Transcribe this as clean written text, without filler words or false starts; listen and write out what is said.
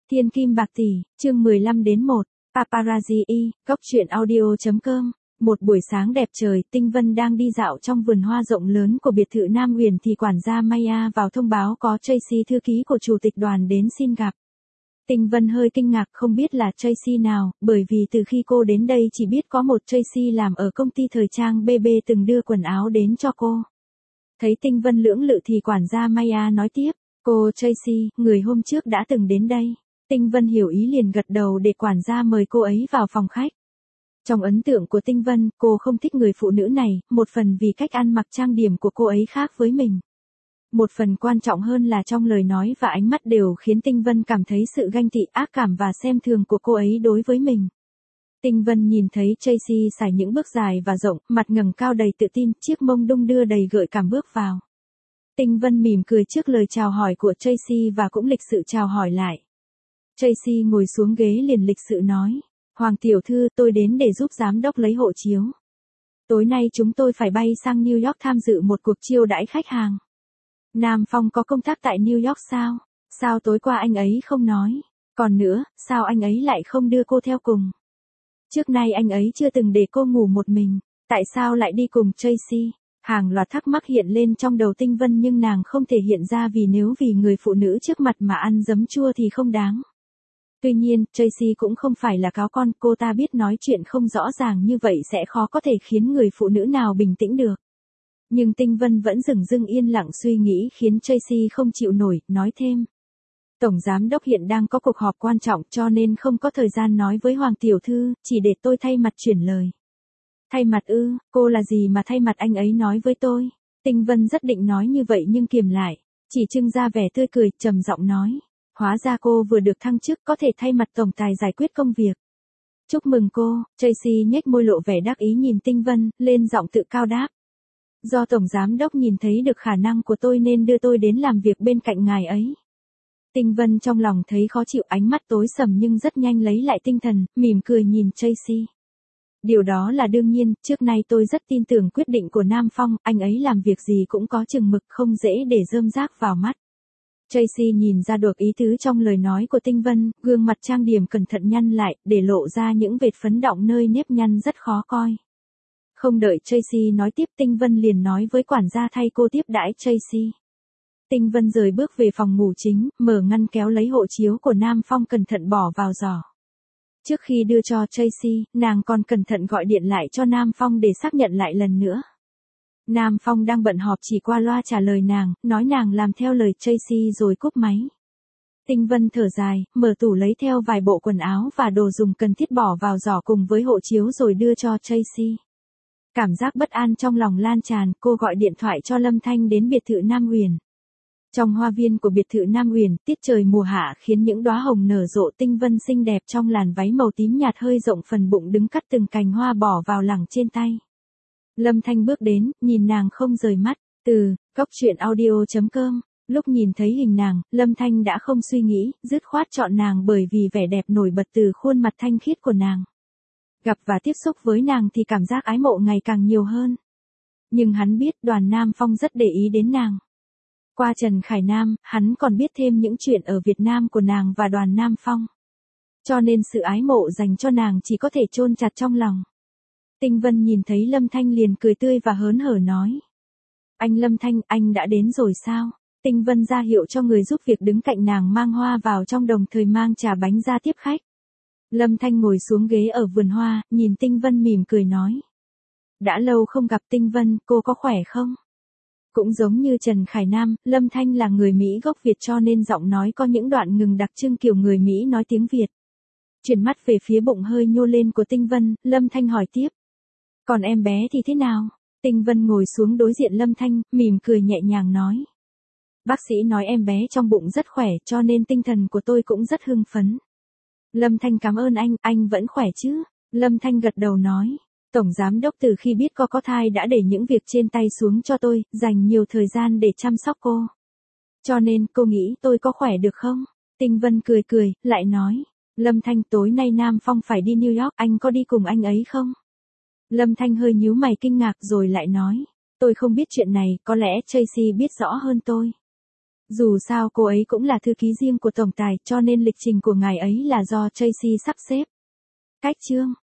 Thiên kim bạc tỷ, chương 15 đến 1, paparazzi, góc truyện audio.com. Một buổi sáng đẹp trời, Tinh Vân đang đi dạo trong vườn hoa rộng lớn của biệt thự Nam Uyển thì quản gia Maya vào thông báo có Tracy thư ký của chủ tịch đoàn đến xin gặp. Tinh Vân hơi kinh ngạc không biết là Tracy nào, bởi vì từ khi cô đến đây chỉ biết có một Tracy làm ở công ty thời trang BB từng đưa quần áo đến cho cô. Thấy Tinh Vân lưỡng lự thì quản gia Maya nói tiếp, cô Tracy, người hôm trước đã từng đến đây. Tinh Vân hiểu ý liền gật đầu để quản gia mời cô ấy vào phòng khách. Trong ấn tượng của Tinh Vân, cô không thích người phụ nữ này, một phần vì cách ăn mặc trang điểm của cô ấy khác với mình. Một phần quan trọng hơn là trong lời nói và ánh mắt đều khiến Tinh Vân cảm thấy sự ganh tị, ác cảm và xem thường của cô ấy đối với mình. Tinh Vân nhìn thấy Tracy sải những bước dài và rộng, mặt ngẩng cao đầy tự tin, chiếc mông đung đưa đầy gợi cảm bước vào. Tinh Vân mỉm cười trước lời chào hỏi của Tracy và cũng lịch sự chào hỏi lại. Tracy ngồi xuống ghế liền lịch sự nói, Hoàng tiểu thư, tôi đến để giúp giám đốc lấy hộ chiếu. Tối nay chúng tôi phải bay sang New York tham dự một cuộc chiêu đãi khách hàng. Nam Phong có công tác tại New York sao? Sao tối qua anh ấy không nói? Còn nữa, sao anh ấy lại không đưa cô theo cùng? Trước nay anh ấy chưa từng để cô ngủ một mình, tại sao lại đi cùng Tracy? Hàng loạt thắc mắc hiện lên trong đầu Tinh Vân nhưng nàng không thể hiện ra vì nếu vì người phụ nữ trước mặt mà ăn giấm chua thì không đáng. Tuy nhiên, Tracy cũng không phải là cáo con, cô ta biết nói chuyện không rõ ràng như vậy sẽ khó có thể khiến người phụ nữ nào bình tĩnh được. Nhưng Tinh Vân vẫn dửng dưng yên lặng suy nghĩ khiến Tracy không chịu nổi, nói thêm. Tổng giám đốc hiện đang có cuộc họp quan trọng cho nên không có thời gian nói với Hoàng tiểu thư, chỉ để tôi thay mặt chuyển lời. Thay mặt ư, cô là gì mà thay mặt anh ấy nói với tôi? Tinh Vân rất định nói như vậy nhưng kiềm lại, chỉ trưng ra vẻ tươi cười, trầm giọng nói. Hóa ra cô vừa được thăng chức có thể thay mặt tổng tài giải quyết công việc. Chúc mừng cô, Tracy nhếch môi lộ vẻ đắc ý nhìn Tinh Vân, lên giọng tự cao đáp. Do tổng giám đốc nhìn thấy được khả năng của tôi nên đưa tôi đến làm việc bên cạnh ngài ấy. Tinh Vân trong lòng thấy khó chịu, ánh mắt tối sầm nhưng rất nhanh lấy lại tinh thần, mỉm cười nhìn Tracy. Điều đó là đương nhiên, trước nay tôi rất tin tưởng quyết định của Nam Phong, anh ấy làm việc gì cũng có chừng mực, không dễ để rơm rác vào mắt. Tracy nhìn ra được ý tứ trong lời nói của Tinh Vân, gương mặt trang điểm cẩn thận nhăn lại, để lộ ra những vệt phấn đọng nơi nếp nhăn rất khó coi. Không đợi Tracy nói tiếp, Tinh Vân liền nói với quản gia thay cô tiếp đãi Tracy. Tinh Vân rời bước về phòng ngủ chính, mở ngăn kéo lấy hộ chiếu của Nam Phong cẩn thận bỏ vào giỏ. Trước khi đưa cho Tracy, nàng còn cẩn thận gọi điện lại cho Nam Phong để xác nhận lại lần nữa. Nam Phong đang bận họp chỉ qua loa trả lời nàng, nói nàng làm theo lời Tracy rồi cúp máy. Tinh Vân thở dài, mở tủ lấy theo vài bộ quần áo và đồ dùng cần thiết bỏ vào giỏ cùng với hộ chiếu rồi đưa cho Tracy. Cảm giác bất an trong lòng lan tràn, cô gọi điện thoại cho Lâm Thanh đến biệt thự Nam Uyển. Trong hoa viên của biệt thự Nam Uyển, tiết trời mùa hạ khiến những đóa hồng nở rộ, Tinh Vân xinh đẹp trong làn váy màu tím nhạt hơi rộng phần bụng đứng cắt từng cành hoa bỏ vào lẳng trên tay. Lâm Thanh bước đến, nhìn nàng không rời mắt, từ góc truyện audio.com. Lúc nhìn thấy hình nàng, Lâm Thanh đã không suy nghĩ, dứt khoát chọn nàng bởi vì vẻ đẹp nổi bật từ khuôn mặt thanh khiết của nàng. Gặp và tiếp xúc với nàng thì cảm giác ái mộ ngày càng nhiều hơn. Nhưng hắn biết Đoàn Nam Phong rất để ý đến nàng. Qua Trần Khải Nam, hắn còn biết thêm những chuyện ở Việt Nam của nàng và Đoàn Nam Phong. Cho nên sự ái mộ dành cho nàng chỉ có thể chôn chặt trong lòng. Tinh Vân nhìn thấy Lâm Thanh liền cười tươi và hớn hở nói. Anh Lâm Thanh, anh đã đến rồi sao? Tinh Vân ra hiệu cho người giúp việc đứng cạnh nàng mang hoa vào trong đồng thời mang trà bánh ra tiếp khách. Lâm Thanh ngồi xuống ghế ở vườn hoa, nhìn Tinh Vân mỉm cười nói. Đã lâu không gặp Tinh Vân, cô có khỏe không? Cũng giống như Trần Khải Nam, Lâm Thanh là người Mỹ gốc Việt cho nên giọng nói có những đoạn ngừng đặc trưng kiểu người Mỹ nói tiếng Việt. Chuyển mắt về phía bụng hơi nhô lên của Tinh Vân, Lâm Thanh hỏi tiếp. Còn em bé thì thế nào? Tinh Vân ngồi xuống đối diện Lâm Thanh, mỉm cười nhẹ nhàng nói. Bác sĩ nói em bé trong bụng rất khỏe cho nên tinh thần của tôi cũng rất hưng phấn. Lâm Thanh cảm ơn anh vẫn khỏe chứ? Lâm Thanh gật đầu nói. Tổng giám đốc từ khi biết có thai đã để những việc trên tay xuống cho tôi, dành nhiều thời gian để chăm sóc cô. Cho nên cô nghĩ tôi có khỏe được không? Tinh Vân cười, lại nói. Lâm Thanh, tối nay Nam Phong phải đi New York, anh có đi cùng anh ấy không? Lâm Thanh hơi nhíu mày kinh ngạc rồi lại nói. Tôi không biết chuyện này, có lẽ Tracy biết rõ hơn tôi. Dù sao cô ấy cũng là thư ký riêng của tổng tài, cho nên lịch trình của ngài ấy là do Tracy sắp xếp. Cách chương